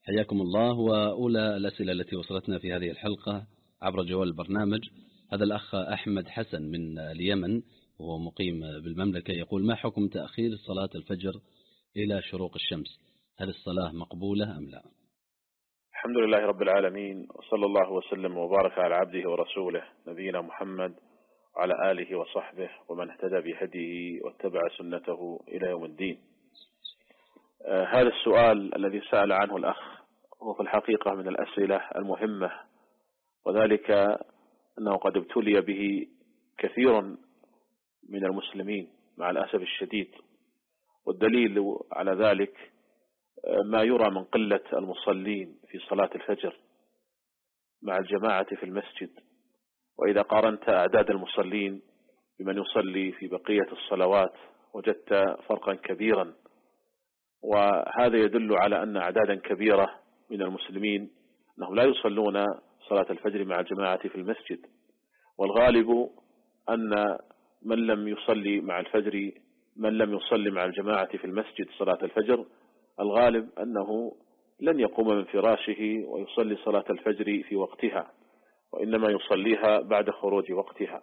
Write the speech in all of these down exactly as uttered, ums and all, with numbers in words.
حياكم الله. وأولى الأسئلة التي وصلتنا في هذه الحلقة عبر جوال البرنامج، هذا الأخ أحمد حسن من اليمن وهو مقيم بالمملكة، يقول: ما حكم تأخير صلاة الفجر إلى شروق الشمس؟ هل الصلاة مقبولة أم لا؟ الحمد لله رب العالمين، وصلى الله وسلم وبارك على عبده ورسوله نبينا محمد وعلى آله وصحبه ومن اهتدى بهديه واتبع سنته إلى يوم الدين. آه هذا السؤال الذي سأل عنه الأخ هو في الحقيقة من الأسئلة المهمة، وذلك أنه قد ابتلي به كثير من المسلمين مع الأسف الشديد، والدليل على ذلك ما يرى من قلة المصلين في صلاة الفجر مع الجماعة في المسجد. وإذا قارنت أعداد المصلين بمن يصلي في بقية الصلوات وجدت فرقا كبيرا، وهذا يدل على أن أعدادا كبيرة من المسلمين أنهم لا يصلون صلاة الفجر مع الجماعة في المسجد. والغالب أن من لم يصلي مع الفجر من لم يصلي مع الجماعة في المسجد صلاة الفجر الغالب أنه لن يقوم من فراشه ويصلي صلاة الفجر في وقتها، وإنما يصليها بعد خروج وقتها.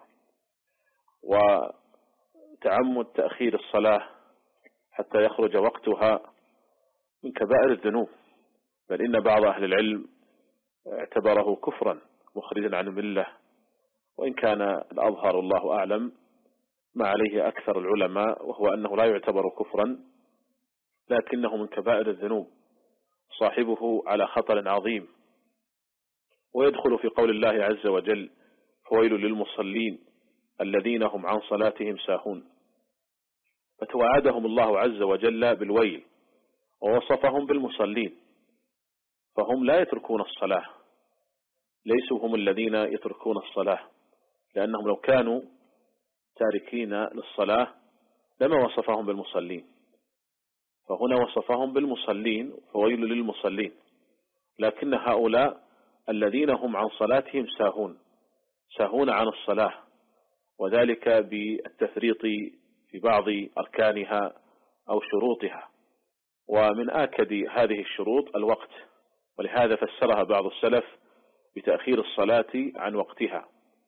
وتعمد تأخير الصلاة حتى يخرج وقتها من كبائر الذنوب، بل إن بعض أهل العلم اعتبره كفرا مخرجا عن الملة، وإن كان الأظهر الله أعلم ما عليه أكثر العلماء، وهو أنه لا يعتبر كفرا لكنه من كبائر الذنوب، صاحبه على خطر عظيم، ويدخل في قول الله عز وجل: فويل للمصلين الذين هم عن صلاتهم ساهون. فتوعدهم الله عز وجل بالويل ووصفهم بالمصلين، فهم لا يتركون الصلاة، ليسوا هم الذين يتركون الصلاة، لأنهم لو كانوا تاركين للصلاة لما وصفهم بالمصلين، فهنا وصفهم بالمصلين فويل للمصلين، لكن هؤلاء الذين هم عن صلاتهم ساهون ساهون عن الصلاة، وذلك بالتفريط في بعض أركانها أو شروطها. ومن آكد هذه الشروط الوقت، ولهذا فسرها بعض السلف بتأخير الصلاة عن وقتها.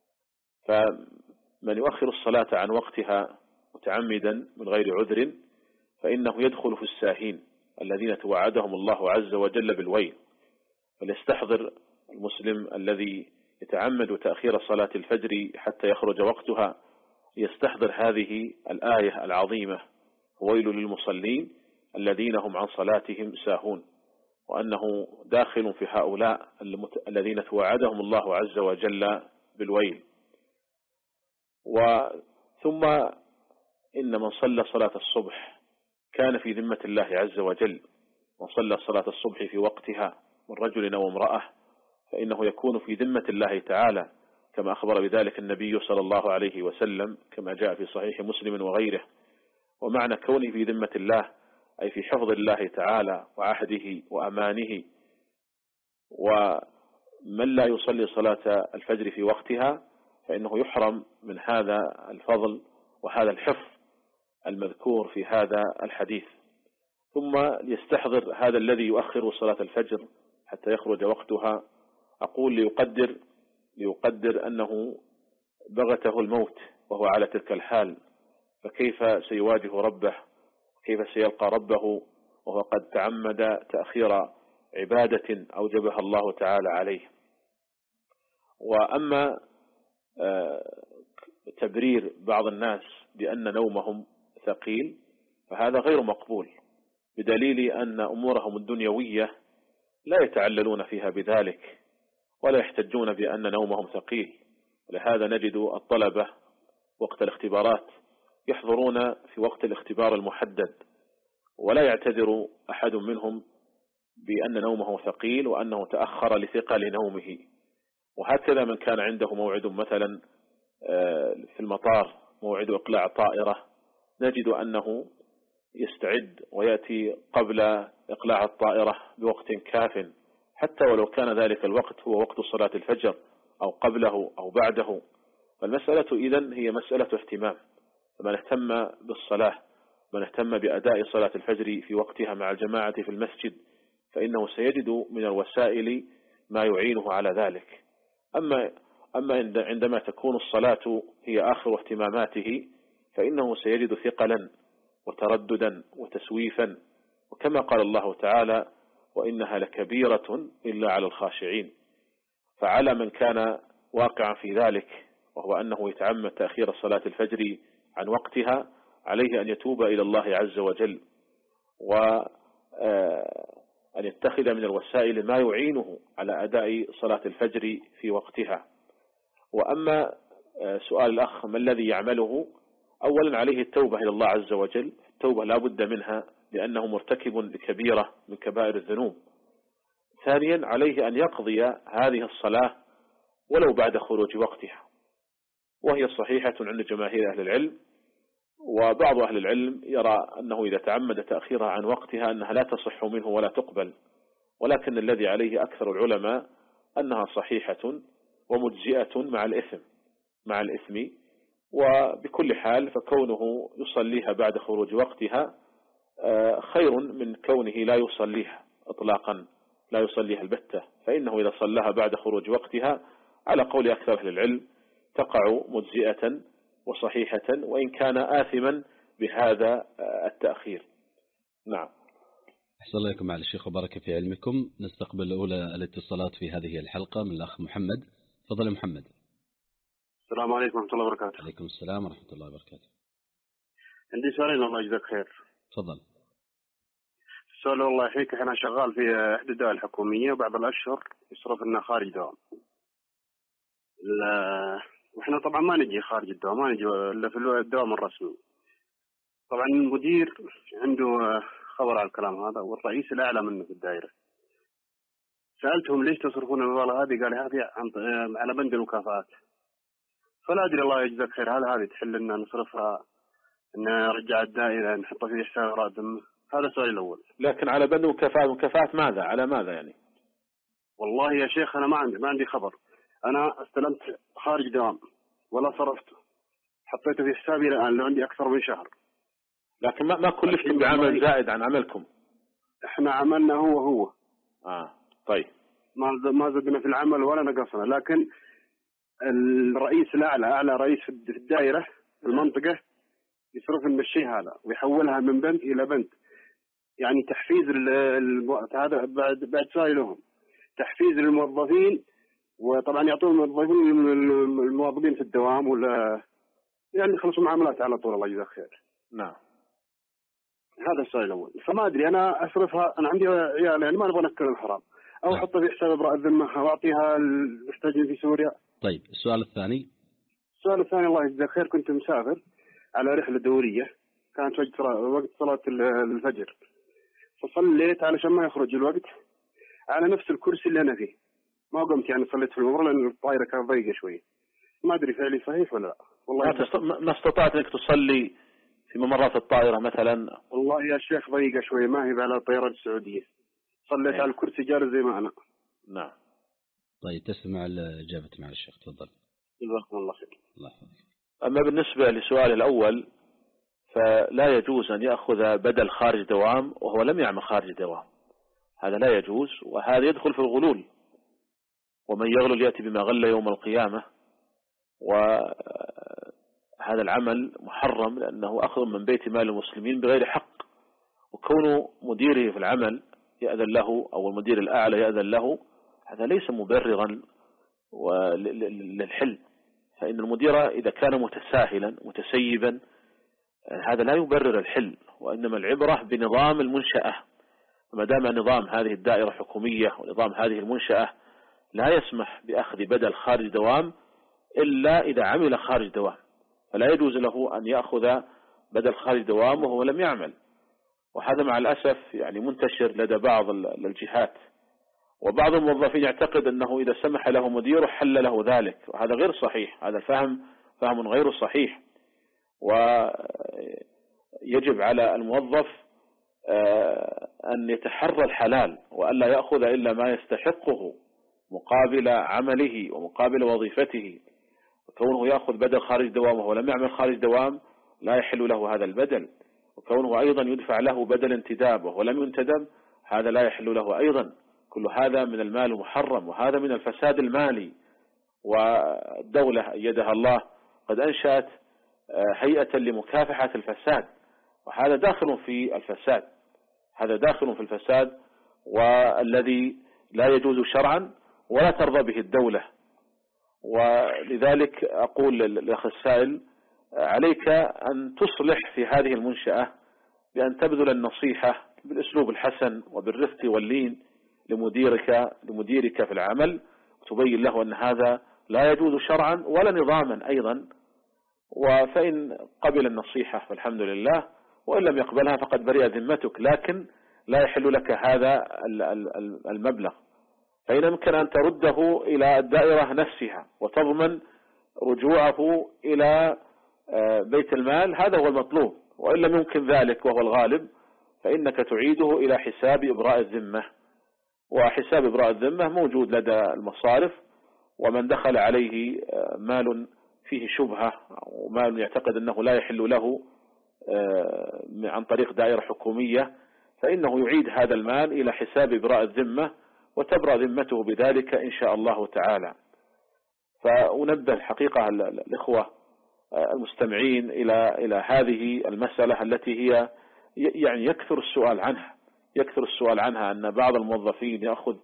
فمن يؤخر الصلاة عن وقتها متعمدا من غير عذر فإنه يدخل في الساهين الذين توعدهم الله عز وجل بالويل. فليستحضر المسلم الذي يتعمد تأخير صلاة الفجر حتى يخرج وقتها، يستحضر هذه الآية العظيمة: ويل للمصلين الذين هم عن صلاتهم ساهون، وأنه داخل في هؤلاء الذين توعدهم الله عز وجل بالويل. وثم إن من صلى صلاة الصبح كان في ذمة الله عز وجل، وصلى صلاة الصبح في وقتها من رجل أو امرأة فإنه يكون في ذمة الله تعالى، كما أخبر بذلك النبي صلى الله عليه وسلم كما جاء في صحيح مسلم وغيره. ومعنى كونه في ذمة الله أي في حفظ الله تعالى وعهده وأمانه. ومن لا يصلي صلاة الفجر في وقتها فإنه يحرم من هذا الفضل وهذا الحفظ المذكور في هذا الحديث. ثم يستحضر هذا الذي يؤخر صلاة الفجر حتى يخرج وقتها، أقول ليقدر ليقدر أنه بغته الموت وهو على تلك الحال، فكيف سيواجه ربه، كيف سيلقى ربه وهو قد تعمد تأخير عبادة أوجبها الله تعالى عليه. وأما تبرير بعض الناس بأن نومهم ثقيل فهذا غير مقبول، بدليل أن أمورهم الدنيوية لا يتعللون فيها بذلك ولا يحتجون بأن نومهم ثقيل. ولهذا نجد الطلبة وقت الاختبارات يحضرون في وقت الاختبار المحدد، ولا يعتذر أحد منهم بأن نومه ثقيل وأنه تأخر لثقل نومه. وهكذا من كان عنده موعد مثلا في المطار، موعد إقلاع طائرة، نجد أنه يستعد ويأتي قبل إقلاع الطائرة بوقت كاف، حتى ولو كان ذلك الوقت هو وقت صلاة الفجر أو قبله أو بعده. فالمسألة إذن هي مسألة اهتمام، فمن اهتم بالصلاة، من اهتم بأداء صلاة الفجر في وقتها مع الجماعة في المسجد، فإنه سيجد من الوسائل ما يعينه على ذلك. أما أما عندما تكون الصلاة هي آخر اهتماماته فإنه سيجد ثقلا وترددا وتسويفا، وكما قال الله تعالى: وإنها لكبيرة إلا على الخاشعين. فعلى من كان واقعا في ذلك وهو أنه يتعمد تأخير صلاة الفجر عن وقتها عليه أن يتوب إلى الله عز وجل، وأن يتخذ من الوسائل ما يعينه على أداء صلاة الفجر في وقتها. وأما سؤال الأخ ما الذي يعمله؟ أولا عليه التوبة إلى الله عز وجل، التوبة لا بد منها لأنه مرتكب لكبيرة من كبائر الذنوب. ثانيا عليه أن يقضي هذه الصلاة ولو بعد خروج وقتها، وهي صحيحة عند جماهير أهل العلم، وبعض أهل العلم يرى أنه إذا تعمد تأخيرها عن وقتها أنها لا تصح منه ولا تقبل، ولكن الذي عليه أكثر العلماء أنها صحيحة ومجزئة مع الإثم مع الإثم وبكل حال فكونه يصليها بعد خروج وقتها خير من كونه لا يصليها إطلاقا، لا يصليها البتة، فإنه إذا صلىها بعد خروج وقتها على قول أكثر أهل العلم تقع مجزئة وصحيحة، وإن كان آثما بهذا التأخير. نعم. أحسن الله إليكم على الشيخ وبارك في علمكم. نستقبل أولى الاتصالات في هذه الحلقة من الأخ محمد. تفضل محمد. السلام عليكم ورحمة الله وبركاته. عليكم السلام ورحمة الله وبركاته. عندي سؤالين الله يجزاك خير. تفضل. السؤال والله يحييك، أنا شغال في إحدى الدوائر الحكومية وبعض الأشهر يصرف لنا خارج دوام. وإحنا طبعا ما نجي خارج الدوام، ما نجي إلا في الدوام الرسمي. طبعا المدير عنده خبر على الكلام هذا والرئيس الأعلى منه في الدائرة. سألتهم ليش تصرفون المبالغ هذه؟ قال هذه على بند المكافآت. فلا أدري الله يجزاك خير، هل هذه تحل لنا نصرفها أن نرجع الدائرة نحطها في حساب راتب؟ هذا السؤال الأول. لكن على بند مكافآت، مكافآت ماذا؟ على ماذا يعني؟ والله يا شيخ أنا ما عندي ما عندي خبر. أنا استلمت خارج دوام ولا صرفته، حطيته في حسابي الآن لو عندي أكثر من شهر. لكن ما ما كلفتم بعمل زائد عن عملكم؟ إحنا عملنا هو هو. آه طيب. ما ما زدنا في العمل ولا نقصنا، لكن الرئيس الأعلى أعلى رئيس في الدائرة في المنطقة يصرف لنا الشيء هذا ويحولها من بند إلى بند، يعني تحفيز هذا بعد بعد سؤال لهم تحفيز للموظفين، وطبعا يعطون الموظفين الموظفين في الدوام ولا يعني يخلصوا معاملات على طول الله يجزاك خير. نعم. هذا السؤال الأول. فما أدري أنا أصرفها، أنا عندي عيال يعني ما نبغى نأكل الحرام، أو أحطها في حساب إبراء الذمة وأعطيها المحتاجين في سوريا. طيب السؤال الثاني. السؤال الثاني الله يجزاك خير، كنت مسافر على رحلة دورية، كانت وقت وقت صلاة الفجر، فصليت علشان ما يخرج الوقت على نفس الكرسي اللي أنا فيه، ما قمت يعني صليت في الممر لأن الطائرة كانت ضيقة شوية. ما أدري فعلي صحيح ولا لا. والله ما استطعت أنك تصلي في ممرات الطائرة مثلا؟ والله يا شيخ ضيقة شوية، ما هي على الطيارة السعودية، صليت أيه. على الكرسي جالس زي ما أنا. نعم. طيب تسمع الإجابة مع الشيخ، تفضل. جزاكم الله خير. الله يحفظك. أما بالنسبة لسؤال الأول فلا يجوز أن يأخذ بدل خارج دوام وهو لم يعمل خارج دوام، هذا لا يجوز، وهذا يدخل في الغلول، ومن يغلل يأتي بما غل يوم القيامة، وهذا العمل محرم لأنه أخذ من بيت مال المسلمين بغير حق، وكونه مديره في العمل يأذن له أو المدير الأعلى يأذن له هذا ليس مبررا للحل، فإن المدير إذا كان متساهلا متسيبا هذا لا يبرر الحل، وإنما العبرة بنظام المنشأة. ما دام نظام هذه الدائرة حكومية ونظام هذه المنشأة لا يسمح بأخذ بدل خارج دوام إلا إذا عمل خارج دوام، فلا يجوز له أن يأخذ بدل خارج دوام وهو لم يعمل. وهذا مع الأسف يعني منتشر لدى بعض الجهات، وبعض الموظفين يعتقد أنه إذا سمح له مديره حل له ذلك، وهذا غير صحيح، هذا الفهم فهم غير صحيح. ويجب على الموظف أن يتحرى الحلال وألا يأخذ إلا ما يستحقه مقابل عمله ومقابل وظيفته، وكونه يأخذ بدل خارج دوام وهو لم يعمل خارج دوام لا يحل له هذا البدل، وكونه أيضا يدفع له بدل انتداب وهو لم ينتدب هذا لا يحل له أيضا. كل هذا من المال محرم، وهذا من الفساد المالي. والدولة أيدها الله قد أنشأت هيئة لمكافحة الفساد، وهذا داخل في الفساد، هذا داخل في الفساد والذي لا يجوز شرعا ولا ترضى به الدولة. ولذلك أقول للأخ السائل عليك أن تصلح في هذه المنشأة بأن تبذل النصيحة بالأسلوب الحسن وبالرفق واللين لمديرك لمديرك في العمل، وتبين له أن هذا لا يجوز شرعا ولا نظاما أيضا. وفإن قبل النصيحة فالحمد لله، وإن لم يقبلها فقد برئ ذمتك، لكن لا يحل لك هذا المبلغ. فإن يمكن أن ترده إلى الدائرة نفسها وتضمن رجوعه إلى بيت المال، هذا هو المطلوب. وإن لم يمكن ذلك وهو الغالب فإنك تعيده إلى حساب إبراء الذمة، وحساب إبراء الذمة موجود لدى المصارف. ومن دخل عليه مال فيه شبهة أو مال يعتقد أنه لا يحل له عن طريق دائرة حكومية، فإنه يعيد هذا المال إلى حساب إبراء الذمة وتبرأ ذمته بذلك إن شاء الله تعالى. فأنبه الحقيقة الإخوة المستمعين إلى إلى هذه المسألة التي هي يعني يكثر السؤال عنها، يكثر السؤال عنها أن بعض الموظفين يأخذ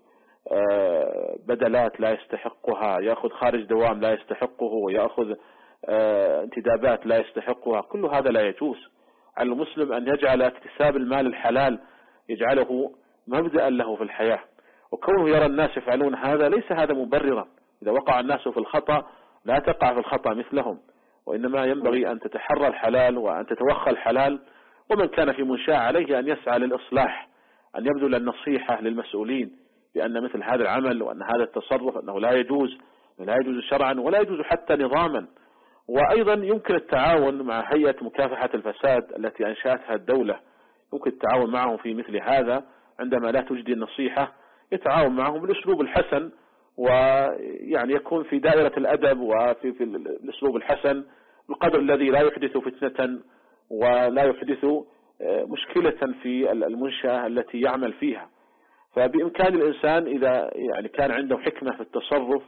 بدلات لا يستحقها، يأخذ خارج دوام لا يستحقه، ويأخذ انتدابات لا يستحقها. كل هذا لا يجوز. على المسلم أن يجعل اكتساب المال الحلال يجعله مبدأ له في الحياة، وكونه يرى الناس يفعلون هذا ليس هذا مبررا. إذا وقع الناس في الخطأ لا تقع في الخطأ مثلهم، وإنما ينبغي أن تتحرى الحلال وأن تتوخى الحلال. ومن كان في منشاة عليه أن يسعى للإصلاح، أن يبذل النصيحة للمسؤولين بأن مثل هذا العمل وأن هذا التصرف أنه لا يجوز، لا يجوز شرعا ولا يجوز حتى نظاما. وأيضا يمكن التعاون مع هيئة مكافحة الفساد التي أنشأتها الدولة، يمكن التعاون معهم في مثل هذا. عندما لا تجدي النصيحة يتعاون معهم بالأسلوب الحسن، ويعني يكون في دائرة الأدب وفي في الأسلوب الحسن بالقدر الذي لا يحدث فتنة ولا يحدث مشكلة في المنشأة التي يعمل فيها. فبإمكان الإنسان إذا يعني كان عنده حكمة في التصرف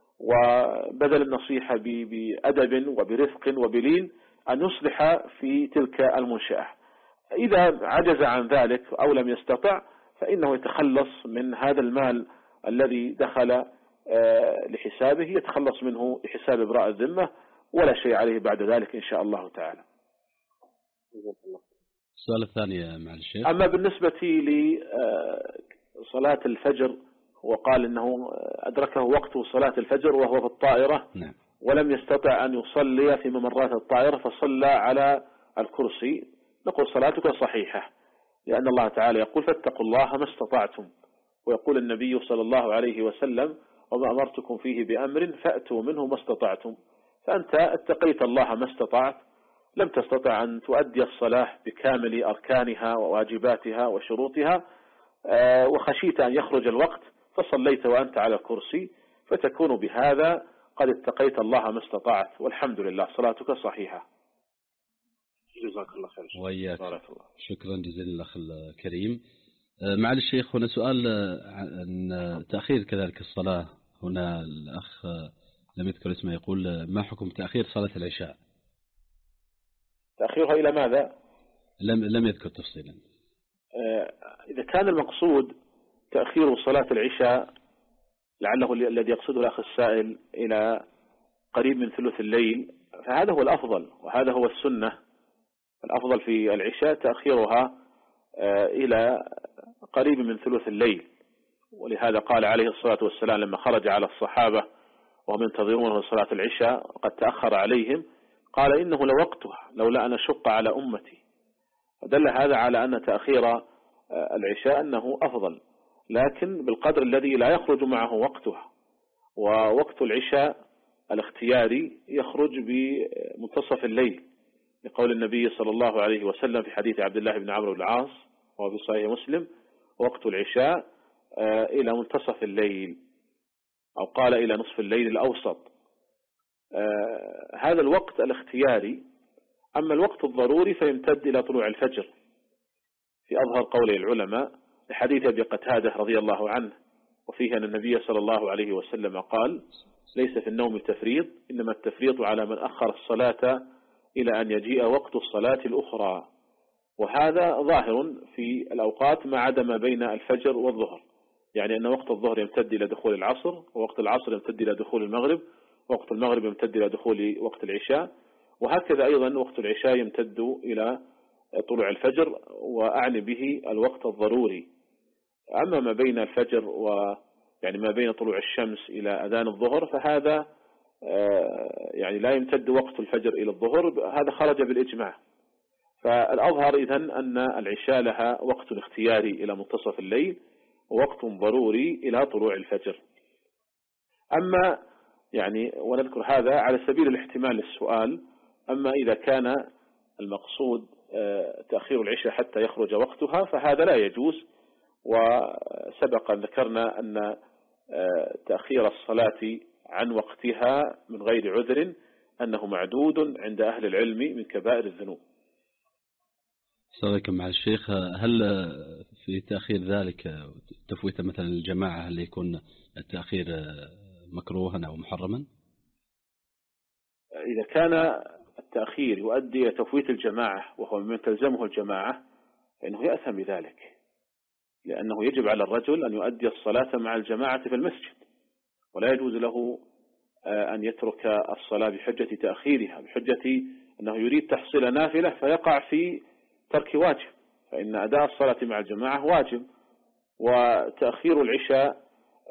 وبذل النصيحة بأدب وبرفق وبلين أن يصلح في تلك المنشأة. إذا عجز عن ذلك أو لم يستطع فإنه يتخلص من هذا المال الذي دخل لحسابه، يتخلص منه لحساب إبراء الذمة، ولا شيء عليه بعد ذلك إن شاء الله تعالى. السؤال الثاني مع الشيخ. أما بالنسبة لصلاة الفجر، وقال إنه أدركه وقت صلاة الفجر وهو في الطائرة، نعم. ولم يستطع أن يصلي في ممرات الطائرة فصلى على الكرسي، نقول صلاتك صحيحة، لأن الله تعالى يقول فاتقوا الله ما استطعتم، ويقول النبي صلى الله عليه وسلم وما أمرتكم فيه بأمر فأتوا منه ما استطعتم. فأنت اتقيت الله ما استطعت، لم تستطع أن تؤدي الصلاة بكامل أركانها وواجباتها وشروطها، وخشيت أن يخرج الوقت فصليت وأنت على الكرسي، فتكون بهذا قد اتقيت الله ما استطعت، والحمد لله صلاتك صحيحة. جزاك الله خير. وإياك. شكرا جزيلا الأخ الكريم. معالي الشيخ، هنا سؤال عن تأخير كذلك الصلاة. هنا الأخ لم يذكر اسمه يقول ما حكم تأخير صلاة العشاء؟ تأخيرها إلى ماذا؟ لم لم يذكر تفصيلا. إذا كان المقصود تأخير صلاة العشاء لعله الذي يقصده الأخ السائل إلى قريب من ثلث الليل، فهذا هو الأفضل وهذا هو السنة. الأفضل في العشاء تأخيرها إلى قريب من ثلث الليل، ولهذا قال عليه الصلاة والسلام لما خرج على الصحابة وهم ينتظرون صلاة العشاء قد تأخر عليهم قال إنه لوقتها لولا أن أشق على أمتي. فدل هذا على أن تأخير العشاء أنه أفضل، لكن بالقدر الذي لا يخرج معه وقتها. ووقت العشاء الاختياري يخرج بمنتصف الليل، لقول النبي صلى الله عليه وسلم في حديث عبد الله بن عمرو بن العاص وهو في صحيح مسلم وقت العشاء إلى منتصف الليل، أو قال إلى نصف الليل الأوسط. هذا الوقت الاختياري. أما الوقت الضروري فيمتد إلى طلوع الفجر في أظهر قول العلماء، لحديث أبي قتادة رضي الله عنه، وفيه أن النبي صلى الله عليه وسلم قال: ليس في النوم تفريط، إنما التفريط على من أخر الصلاة إلى أن يجيء وقت الصلاة الأخرى. وهذا ظاهر في الأوقات ما عدا ما بين الفجر والظهر، يعني أن وقت الظهر يمتد إلى دخول العصر، ووقت العصر يمتد إلى دخول المغرب، ووقت المغرب يمتد إلى دخول وقت العشاء، وهكذا أيضا وقت العشاء يمتد إلى طلوع الفجر، وأعني به الوقت الضروري. أما ما بين الفجر و يعني ما بين طلوع الشمس إلى أذان الظهر فهذا يعني لا يمتد وقت الفجر إلى الظهر، هذا خرج بالإجماع. فالأظهر إذن أن العشاء لها وقت اختياري إلى منتصف الليل، ووقت ضروري إلى طلوع الفجر. أما يعني ونذكر هذا على سبيل الاحتمال للسؤال، أما إذا كان المقصود تأخير العشاء حتى يخرج وقتها فهذا لا يجوز. وسبق أن ذكرنا أن تأخير الصلاة عن وقتها من غير عذر أنه معدود عند أهل العلم من كبائر الذنوب. السلام عليكم مع الشيخ، هل في تأخير ذلك تفويت مثلا الجماعة هل يكون التأخير مكروها أو محرما؟ إذا كان التأخير يؤدي إلى تفويت الجماعة وهو من تلزمه الجماعة فإنه يأثم بذلك، لأنه يجب على الرجل أن يؤدي الصلاة مع الجماعة في المسجد، ولا يجوز له أن يترك الصلاة بحجة تأخيرها، بحجة أنه يريد تحصيل نافلة فيقع في ترك واجب، فإن أداء الصلاة مع الجماعة واجب، وتأخير العشاء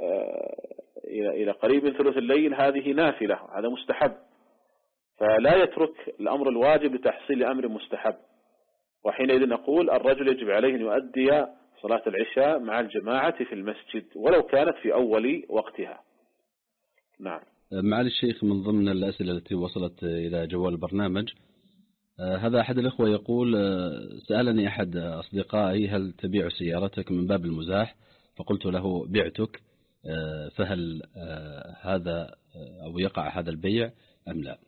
إلى قريب من ثلث الليل هذه نافلة، هذا مستحب، فلا يترك الأمر الواجب لتحصيل أمر مستحب. وحينئذ نقول الرجل يجب عليه أن يؤدي صلاة العشاء مع الجماعة في المسجد ولو كانت في أول وقتها. نعم. معالي الشيخ، من ضمن الأسئلة التي وصلت إلى جوال البرنامج هذا أحد الأخوة يقول: سألني أحد أصدقائي هل تبيع سيارتك من باب المزاح، فقلت له بعتك، فهل هذا أو يقع هذا البيع أم لا؟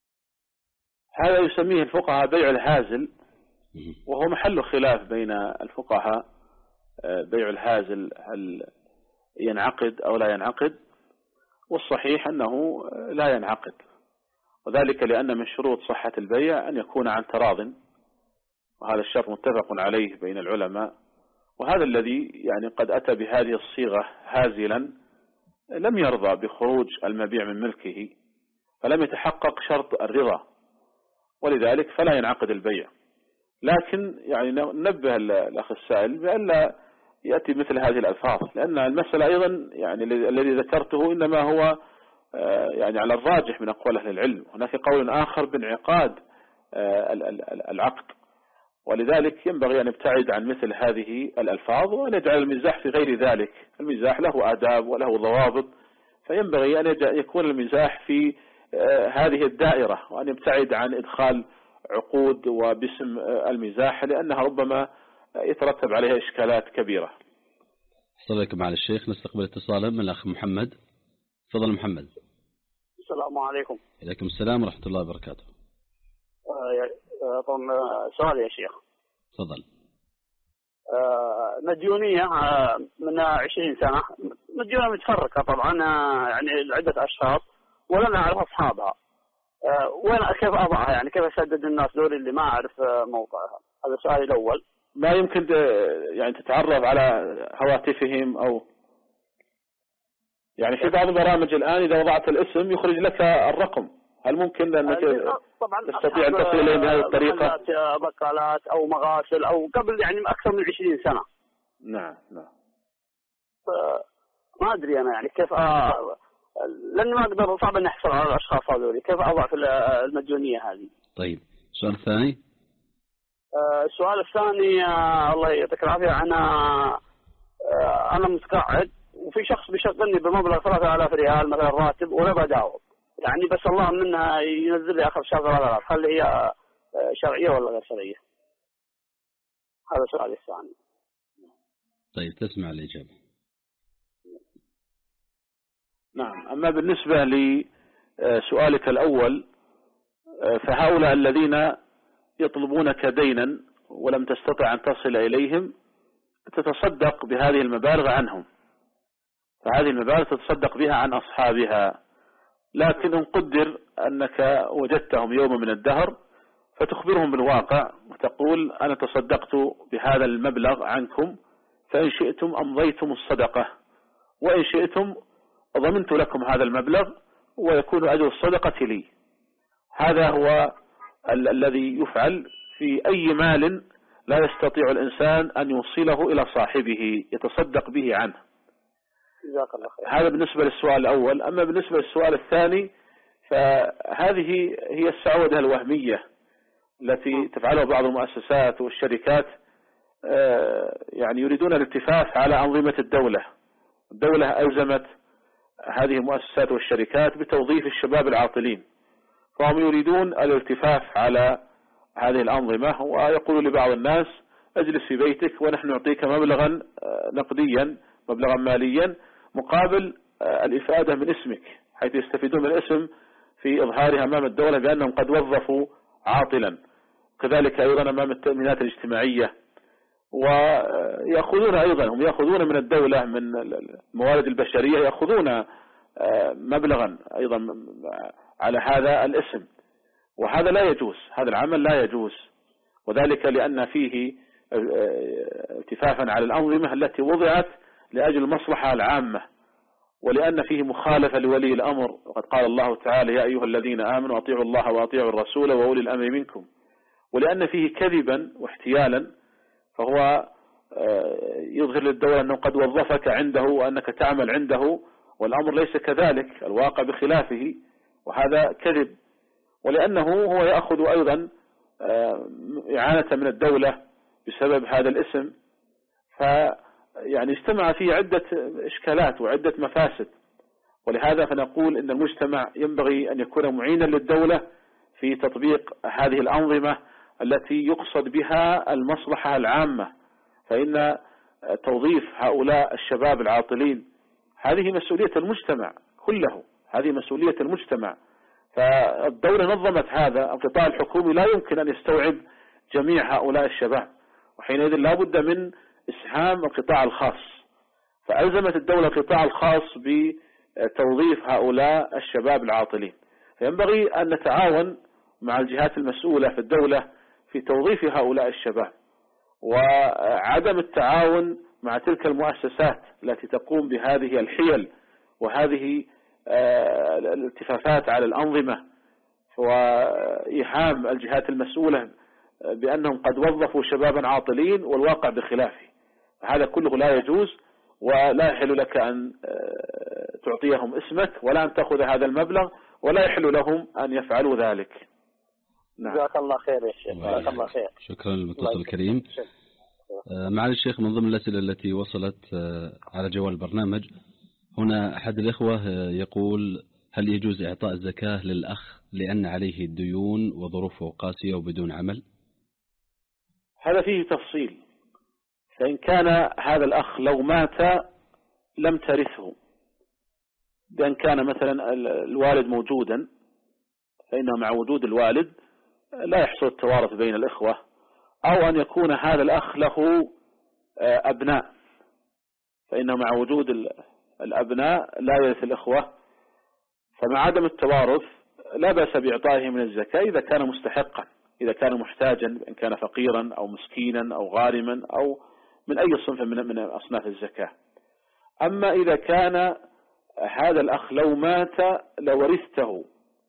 هذا يسميه الفقهاء بيع الهازل، وهو محل خلاف بين الفقهاء. بيع الهازل هل ينعقد أو لا ينعقد؟ والصحيح أنه لا ينعقد، وذلك لأن من شروط صحة البيع أن يكون عن تراض، وهذا الشرط متفق عليه بين العلماء. وهذا الذي يعني قد أتى بهذه الصيغة هازلا لم يرضى بخروج المبيع من ملكه، فلم يتحقق شرط الرضا، ولذلك فلا ينعقد البيع. لكن يعني ننبه الأخ السائل بأن لا يأتي مثل هذه الألفاظ، لأن المسألة أيضا يعني الذي ذكرته إنما هو يعني على الراجح من أقوال أهل العلم، هناك قول آخر بانعقاد العقد، ولذلك ينبغي أن يبتعد عن مثل هذه الألفاظ وأن يجعل المزاح في غير ذلك. المزاح له آداب وله ضوابط، فينبغي أن يكون المزاح في هذه الدائرة، وأن يبتعد عن إدخال عقود وباسم المزاح، لأنها ربما يترتب عليها إشكالات كبيرة. السلام عليكم معالي الشيخ، نستقبل اتصالا من الأخ محمد. تفضل محمد. السلام عليكم. عليكم السلام ورحمة الله وبركاته. طبعا سؤال يا شيخ. تفضل. مديونية من عشرين سنة، مديونية متفرقة طبعا، يعني عدة أشخاص ولا نعرف أصحابها، وين كيف أضعها؟ يعني كيف أسدد الناس دول اللي ما أعرف موقعها؟ هذا سؤالي الأول. ما يمكن يعني تتعرف على هواتفهم، أو يعني في بعض البرامج الآن إذا وضعت الاسم يخرج لك الرقم، هل ممكن أنك تستطيع أن تصل إليه بهذه الطريقة؟ بقالات أو مغاسل أو قبل يعني أكثر من عشرين سنة. نعم نعم. ما أدري أنا يعني كيف أ... لأن ما أقدر، صعب أن أحصل على الأشخاص هذول، كيف أضع في المديونية هذه؟ طيب، السؤال الثاني. آه السؤال الثاني، آه الله يعطيك العافية، أنا آه أنا متقاعد وفي شخص بيشغلني بمبلغ ثلاثة آلاف ريال مثلا راتب ولا بداوم، يعني بس الله منها ينزل لي آخر شهر ثلاثة آلاف، هل هي آه شرعية ولا غير شرعية؟ هذا سؤالي الثاني. طيب، تسمع الإجابة. نعم. أما بالنسبة لسؤالك الأول، فهؤلاء الذين يطلبونك دينا ولم تستطع أن تصل إليهم تتصدق بهذه المبالغ عنهم، فهذه المبالغ تتصدق بها عن أصحابها. لكن إن قدر أنك وجدتهم يوم من الدهر فتخبرهم بالواقع وتقول أنا تصدقت بهذا المبلغ عنكم، فإن شئتم أمضيتم الصدقة، وإن شئتم ضمنت لكم هذا المبلغ ويكون أجر الصدقة لي. هذا هو ال الذي يفعل في أي مال لا يستطيع الإنسان أن يوصله إلى صاحبه يتصدق به عنه. هذا بالنسبة للسؤال الأول. أما بالنسبة للسؤال الثاني فهذه هي السعودة الوهمية التي تفعلها بعض المؤسسات والشركات، يعني يريدون الالتفاف على أنظمة الدولة. الدولة ألزمت هذه المؤسسات والشركات بتوظيف الشباب العاطلين، فهم يريدون الالتفاف على هذه الأنظمة، ويقول لبعض الناس اجلس في بيتك ونحن نعطيك مبلغا نقديا مبلغا ماليا مقابل الإفادة من اسمك، حيث يستفيدون من الاسم في إظهارها أمام الدولة بأنهم قد وظفوا عاطلا. كذلك أيضا أمام التأمينات الاجتماعية، ويأخذون أيضا هم يأخذون من الدولة من الموارد البشرية يأخذون مبلغا أيضا على هذا الاسم، وهذا لا يجوز، هذا العمل لا يجوز، وذلك لأن فيه التفافا على الأنظمة التي وضعت لأجل المصلحة العامة، ولأن فيه مخالفة لولي الأمر، وقد قال الله تعالى يا أيها الذين آمنوا أطيعوا الله وأطيعوا الرسول وأولي الأمر منكم، ولأن فيه كذبا واحتيالا، فهو يظهر للدولة أنه قد وظفك عنده وأنك تعمل عنده، والأمر ليس كذلك، الواقع بخلافه، وهذا كذب. ولأنه هو يأخذ أيضا إعانة من الدولة بسبب هذا الاسم، فيعني اجتمع فيه عدة إشكالات وعدة مفاسد. ولهذا فنقول إن المجتمع ينبغي أن يكون معينا للدولة في تطبيق هذه الأنظمة التي يقصد بها المصلحة العامة، فإن توظيف هؤلاء الشباب العاطلين هذه مسؤولية المجتمع كله، هذه مسؤولية المجتمع. فالدولة نظمت هذا، القطاع الحكومي لا يمكن أن يستوعب جميع هؤلاء الشباب، وحينئذ لا بد من إسهام القطاع الخاص، فألزمت الدولة القطاع الخاص بتوظيف هؤلاء الشباب العاطلين. فينبغي أن نتعاون مع الجهات المسؤولة في الدولة في توظيف هؤلاء الشباب، وعدم التعاون مع تلك المؤسسات التي تقوم بهذه الحيل وهذه الالتفافات على الأنظمة، وإيهام الجهات المسؤولة بأنهم قد وظفوا شبابا عاطلين والواقع بخلافه. هذا كله لا يجوز، ولا يحل لك أن تعطيهم اسمك ولا أن تأخذ هذا المبلغ، ولا يحل لهم أن يفعلوا ذلك. نعم. جزاك الله خير يا شيخ. جزاك الله خير. شكرا للمتصل الكريم. معالي الشيخ، من ضمن الأسئلة التي وصلت على جوال البرنامج هنا أحد الإخوة يقول هل يجوز إعطاء الزكاة للأخ لأن عليه الديون وظروفه قاسية وبدون عمل؟ هذا فيه تفصيل. فإن كان هذا الأخ لو مات لم ترثه، بأن كان مثلا الوالد موجودا، فإنه مع وجود الوالد لا يحصل التوارث بين الإخوة، أو أن يكون هذا الأخ له أبناء، فإنه مع وجود الأبناء لا يرث الإخوة، فمع عدم التوارث لا بأس بإعطائه من الزكاة إذا كان مستحقا، إذا كان محتاجا، إن كان فقيرا أو مسكينا أو غارما أو من أي صنف من من أصناف الزكاة. أما إذا كان هذا الأخ لو مات لورثته،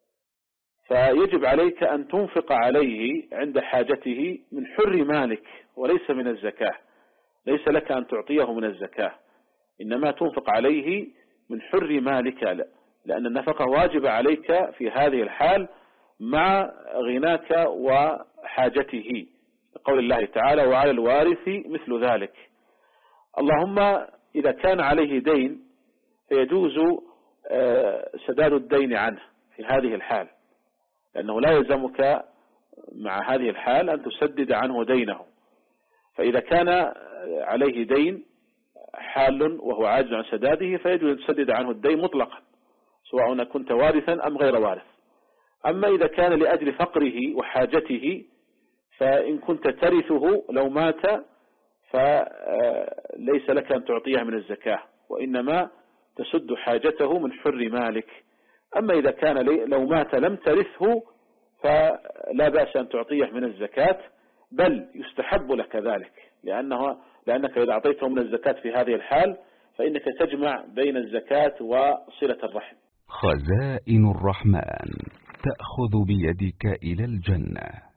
فيجب عليك أن تنفق عليه عند حاجته من حر مالك وليس من الزكاة، ليس لك أن تعطيه من الزكاة، إنما تنفق عليه من حر مالك، لأن النفقة واجبة عليك في هذه الحال مع غناك وحاجته، قول الله تعالى وعلى الوارث مثل ذلك. اللهم إذا كان عليه دين فيجوز سداد الدين عنه في هذه الحال، لأنه لا يلزمك مع هذه الحال أن تسدد عنه دينه. فإذا كان عليه دين حال وهو عاجز عن سداده فيجوز أن تسدد عنه الدين مطلقا، سواء كنت وارثا أم غير وارث. أما إذا كان لأجل فقره وحاجته، فإن كنت ترثه لو مات فليس لك أن تعطيها من الزكاة، وإنما تسد حاجته من حر مالك. أما إذا كان لو مات لم ترثه فلا بأس أن تعطيه من الزكاة، بل يستحب لك ذلك، لأنه لأنك إذا أعطيته من الزكاة في هذه الحال فإنك تجمع بين الزكاة وصلة الرحم. خزائن الرحمن تأخذ بيدك إلى الجنة.